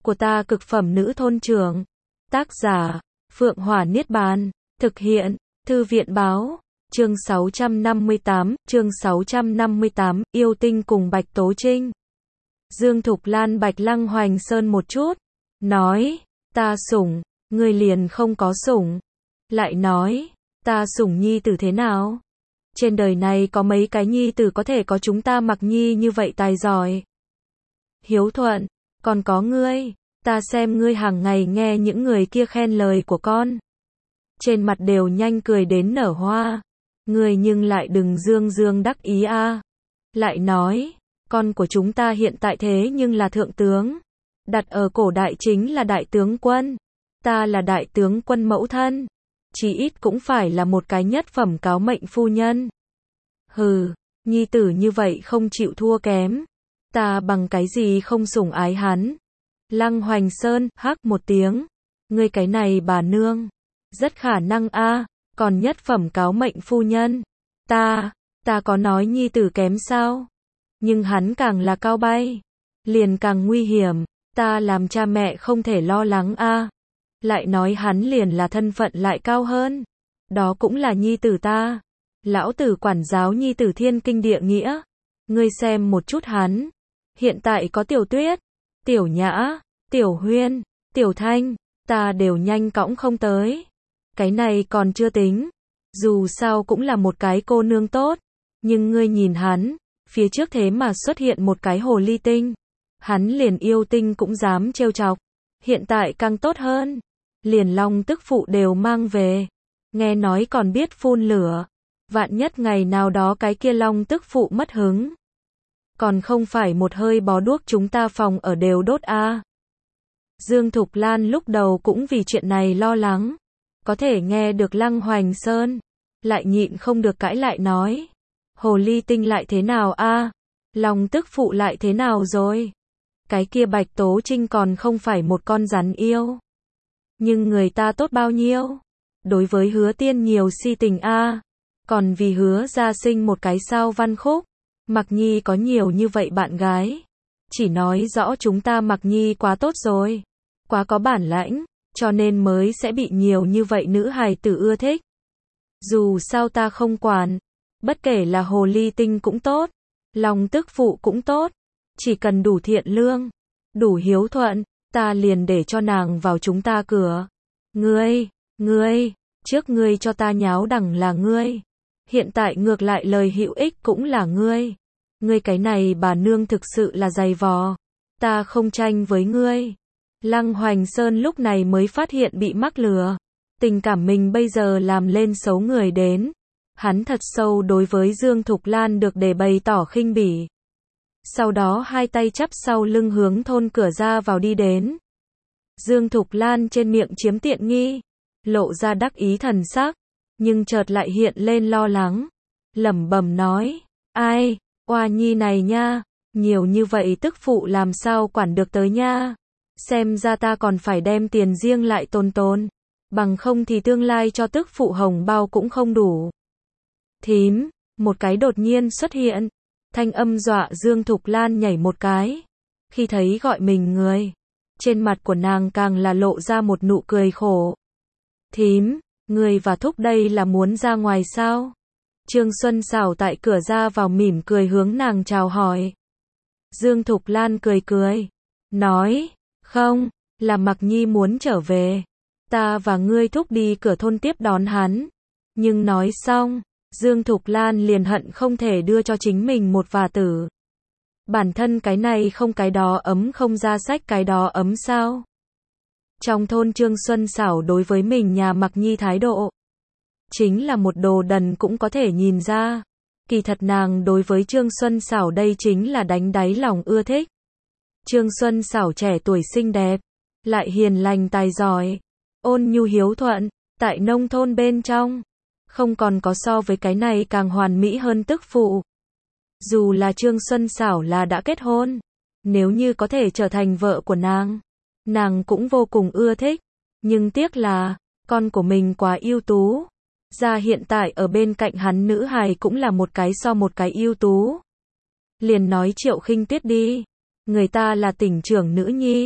của ta cực phẩm nữ thôn trưởng. Tác giả, Phượng Hỏa Niết Bàn. Thực hiện, Thư viện báo. Chương 658, yêu tinh cùng Bạch Tố Trinh. Dương Thục Lan Bạch Lăng Hoành Sơn một chút, nói, ta sủng, ngươi liền không có sủng. Lại nói, ta sủng nhi tử thế nào? Trên đời này có mấy cái nhi tử có thể có chúng ta Mặc Nhi như vậy tài giỏi. Hiếu thuận, còn có ngươi, ta xem ngươi hàng ngày nghe những người kia khen lời của con. Trên mặt đều nhanh cười đến nở hoa. Ngươi nhưng lại đừng dương dương đắc ý a. Lại nói, con của chúng ta hiện tại thế nhưng là thượng tướng. Đặt ở cổ đại chính là đại tướng quân. Ta là đại tướng quân mẫu thân. Chỉ ít cũng phải là một cái nhất phẩm cáo mệnh phu nhân. Hừ, nhi tử như vậy không chịu thua kém. Ta bằng cái gì không sủng ái hắn. Lăng Hoành Sơn hắc một tiếng. Ngươi cái này bà nương. Rất khả năng a, còn nhất phẩm cáo mệnh phu nhân. Ta có nói nhi tử kém sao? Nhưng hắn càng là cao bay, liền càng nguy hiểm. Ta làm cha mẹ không thể lo lắng a. Lại nói hắn liền là thân phận lại cao hơn. Đó cũng là nhi tử ta. Lão tử quản giáo nhi tử thiên kinh địa nghĩa. Ngươi xem một chút hắn. Hiện tại có Tiểu Tuyết, Tiểu Nhã, Tiểu Huyên, Tiểu Thanh, ta đều nhanh cõng không tới. Cái này còn chưa tính. Dù sao cũng là một cái cô nương tốt. Nhưng ngươi nhìn hắn, phía trước thế mà xuất hiện một cái hồ ly tinh. Hắn liền yêu tinh cũng dám trêu chọc. Hiện tại càng tốt hơn. Liền long tức phụ đều mang về. Nghe nói còn biết phun lửa. Vạn nhất ngày nào đó cái kia long tức phụ mất hứng. Còn không phải một hơi bó đuốc chúng ta phòng ở đều đốt a. Dương Thục Lan lúc đầu cũng vì chuyện này lo lắng. Có thể nghe được Lăng Hoành Sơn. Lại nhịn không được cãi lại nói. Hồ ly tinh lại thế nào a? Long tức phụ lại thế nào rồi? Cái kia Bạch Tố Trinh còn không phải một con rắn yêu. Nhưng người ta tốt bao nhiêu? Đối với Hứa Tiên nhiều si tình a. Còn vì Hứa gia sinh một cái sao Văn Khúc. Mặc Nhi có nhiều như vậy bạn gái. Chỉ nói rõ chúng ta Mặc Nhi quá tốt rồi. Quá có bản lãnh. Cho nên mới sẽ bị nhiều như vậy nữ hài tử ưa thích. Dù sao ta không quản. Bất kể là hồ ly tinh cũng tốt. Long tức phụ cũng tốt. Chỉ cần đủ thiện lương. Đủ hiếu thuận. Ta liền để cho nàng vào chúng ta cửa. Ngươi. Trước ngươi cho ta nháo đằng là ngươi. Hiện tại ngược lại lời hữu ích cũng là ngươi. Ngươi cái này bà nương thực sự là dày vò. Ta không tranh với ngươi. Lăng Hoành Sơn lúc này mới phát hiện bị mắc lừa. Tình cảm mình bây giờ làm lên xấu người đến. Hắn thật sâu đối với Dương Thục Lan được để bày tỏ khinh bỉ. Sau đó hai tay chắp sau lưng hướng thôn cửa ra vào đi đến. Dương Thục Lan trên miệng chiếm tiện nghi. Lộ ra đắc ý thần sắc. Nhưng chợt lại hiện lên lo lắng. Lẩm bẩm nói. Ai, oa nhi này nha. Nhiều như vậy tức phụ làm sao quản được tới nha. Xem ra ta còn phải đem tiền riêng lại tồn. Bằng không thì tương lai cho tức phụ hồng bao cũng không đủ. Thím, một cái đột nhiên xuất hiện. Thanh âm dọa Dương Thục Lan nhảy một cái. Khi thấy gọi mình người. Trên mặt của nàng càng là lộ ra một nụ cười khổ. Thím, người và thúc đây là muốn ra ngoài sao? Trương Xuân Xảo tại cửa ra vào mỉm cười hướng nàng chào hỏi. Dương Thục Lan cười. Nói, không, là Mặc Nhi muốn trở về. Ta và ngươi thúc đi cửa thôn tiếp đón hắn. Nhưng nói xong, Dương Thục Lan liền hận không thể đưa cho chính mình một vả tử. Bản thân cái này không cái đó ấm không ra sách cái đó ấm sao? Trong thôn Trương Xuân Xảo đối với mình nhà Mặc Nhi thái độ. Chính là một đồ đần cũng có thể nhìn ra. Kỳ thật nàng đối với Trương Xuân Xảo đây chính là đánh đáy lòng ưa thích. Trương Xuân Xảo trẻ tuổi xinh đẹp. Lại hiền lành tài giỏi. Ôn nhu hiếu thuận. Tại nông thôn bên trong. Không còn có so với cái này càng hoàn mỹ hơn tức phụ. Dù là Trương Xuân Xảo là đã kết hôn. Nếu như có thể trở thành vợ của nàng cũng vô cùng ưa thích. Nhưng tiếc là, con của mình quá ưu tú. Ra hiện tại ở bên cạnh hắn nữ hài cũng là một cái so một cái ưu tú. Liền nói Triệu Khinh Tuyết đi. Người ta là tỉnh trưởng nữ nhi.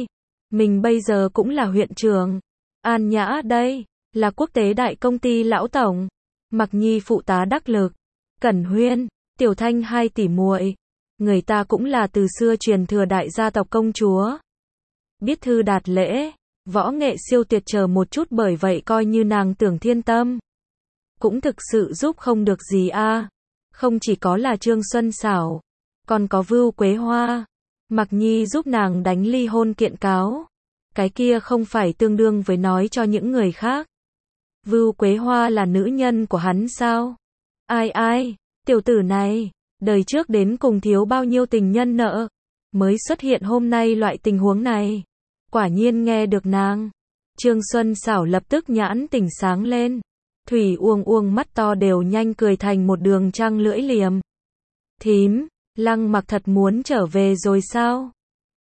Mình bây giờ cũng là huyện trưởng. An Nhã đây, là quốc tế đại công ty lão tổng. Mặc Nhi phụ tá đắc lực. Cẩn Huyên, Tiểu Thanh hai tỷ muội. Người ta cũng là từ xưa truyền thừa đại gia tộc công chúa. Biết thư đạt lễ, võ nghệ siêu tuyệt chờ một chút, bởi vậy coi như nàng Tưởng Thiên Tâm cũng thực sự giúp không được gì a. Không chỉ có là Trương Xuân Xảo, còn có Vưu Quế Hoa. Mặc Nhi giúp nàng đánh ly hôn kiện cáo. Cái kia không phải tương đương với nói cho những người khác. Vưu Quế Hoa là nữ nhân của hắn sao? Ai, tiểu tử này, đời trước đến cùng thiếu bao nhiêu tình nhân nợ, mới xuất hiện hôm nay loại tình huống này. Quả nhiên nghe được nàng. Trương Xuân Xảo lập tức nhãn tỉnh sáng lên. Thủy Uông mắt to đều nhanh cười thành một đường trăng lưỡi liềm. Thím, Lăng Mặc thật muốn trở về rồi sao?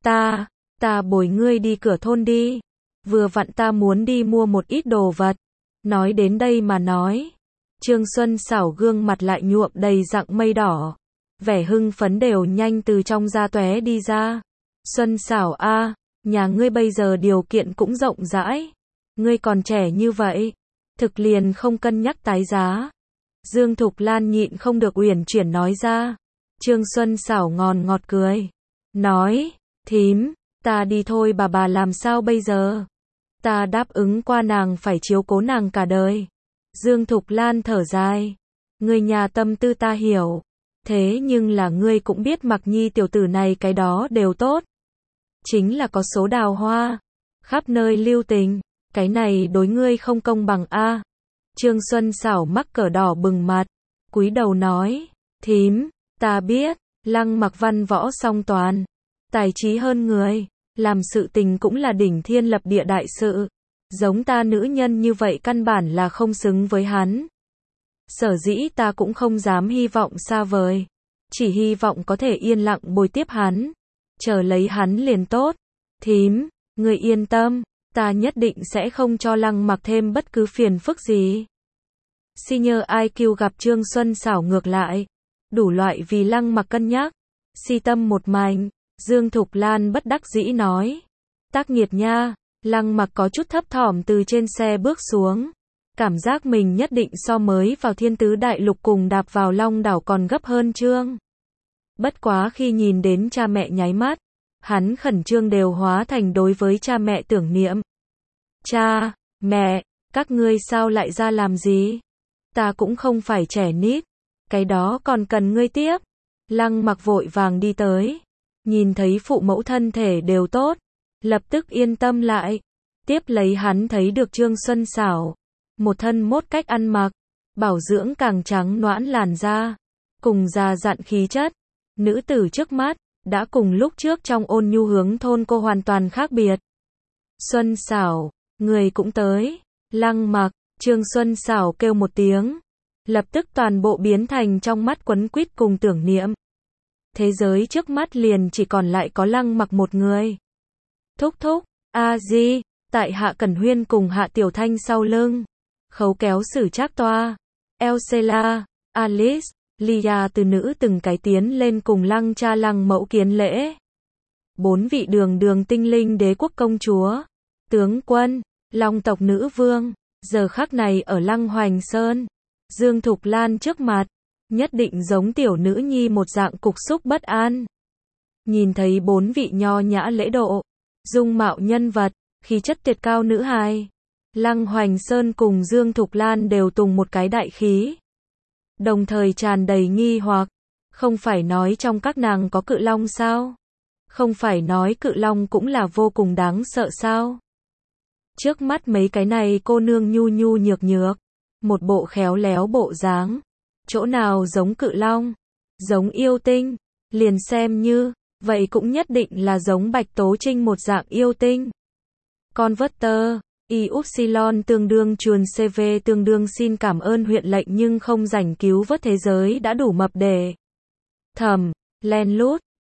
Ta bồi ngươi đi cửa thôn đi. Vừa vặn ta muốn đi mua một ít đồ vật. Nói đến đây mà nói. Trương Xuân Xảo gương mặt lại nhuộm đầy rặng mây đỏ. Vẻ hưng phấn đều nhanh từ trong da tóe đi ra. Xuân Xảo a, nhà ngươi bây giờ điều kiện cũng rộng rãi. Ngươi còn trẻ như vậy, thực liền không cân nhắc tái giá. Dương Thục Lan nhịn không được uyển chuyển nói ra. Trương Xuân Xảo ngọt cười. Nói, thím, ta đi thôi, bà làm sao bây giờ? Ta đáp ứng qua nàng phải chiếu cố nàng cả đời. Dương Thục Lan thở dài. Ngươi nhà tâm tư ta hiểu. Thế nhưng là ngươi cũng biết Mặc Nhi tiểu tử này cái đó đều tốt. Chính là có số đào hoa. Khắp nơi lưu tình. Cái này đối ngươi không công bằng a. Trương Xuân Xảo mắc cỡ đỏ bừng mặt. Cúi đầu nói. Thím, ta biết. Lăng Mặc văn võ song toàn. Tài trí hơn người. Làm sự tình cũng là đỉnh thiên lập địa đại sự. Giống ta nữ nhân như vậy căn bản là không xứng với hắn. Sở dĩ ta cũng không dám hy vọng xa vời. Chỉ hy vọng có thể yên lặng bồi tiếp hắn. Chờ lấy hắn liền tốt. Thím, người yên tâm. Ta nhất định sẽ không cho Lăng Mặc thêm bất cứ phiền phức gì. Senior IQ gặp Trương Xuân Xảo ngược lại. Đủ loại vì Lăng Mặc cân nhắc. Si tâm một mảnh. Dương Thục Lan bất đắc dĩ nói. Tác nghiệt nha. Lăng Mặc có chút thấp thỏm từ trên xe bước xuống. Cảm giác mình nhất định so mới vào Thiên Tứ Đại Lục cùng đạp vào Long Đảo còn gấp hơn Trương. Bất quá khi nhìn đến cha mẹ nháy mắt, hắn khẩn trương đều hóa thành đối với cha mẹ tưởng niệm. Cha, mẹ, các ngươi sao lại ra làm gì? Ta cũng không phải trẻ nít. Cái đó còn cần ngươi tiếp. Lăng Mặc vội vàng đi tới. Nhìn thấy phụ mẫu thân thể đều tốt. Lập tức yên tâm lại. Tiếp lấy hắn thấy được Trương Xuân Xảo. Một thân mốt cách ăn mặc. Bảo dưỡng càng trắng nõn làn da. Cùng già dặn khí chất. Nữ tử trước mắt. Đã cùng lúc trước trong ôn nhu hướng thôn cô hoàn toàn khác biệt. Xuân Xảo, người cũng tới. Lăng Mặc, Trương Xuân Xảo kêu một tiếng. Lập tức toàn bộ biến thành trong mắt quấn quýt cùng tưởng niệm. Thế giới trước mắt liền chỉ còn lại có Lăng Mặc một người. Thúc, a-di, tại Hạ Cẩn Huyên cùng Hạ Tiểu Thanh sau lưng. Khấu kéo Sử Trác Toa, Elsela, Alice, Lia từ nữ từng cái tiến lên cùng Lăng cha Lăng mẫu kiến lễ. 4 vị đường tinh linh đế quốc công chúa, tướng quân, Long tộc nữ vương, giờ khắc này ở Lăng Hoành Sơn. Dương Thục Lan trước mặt, nhất định giống tiểu nữ nhi một dạng cục xúc bất an. Nhìn thấy 4 vị nho nhã lễ độ, dung mạo nhân vật, khí chất tuyệt cao nữ hài. Lăng Hoành Sơn cùng Dương Thục Lan đều tùng một cái đại khí. Đồng thời tràn đầy nghi hoặc. Không phải nói trong các nàng có cự long sao? Không phải nói cự long cũng là vô cùng đáng sợ sao? Trước mắt mấy cái này cô nương nhu nhược. Một bộ khéo léo bộ dáng. Chỗ nào giống cự long? Giống yêu tinh? Liền xem như, vậy cũng nhất định là giống Bạch Tố Trinh một dạng yêu tinh. Converter, Y-Upsilon tương đương chuồn CV tương đương xin cảm ơn huyện lệnh nhưng không rảnh cứu vớt thế giới đã đủ mập để thầm, len lút,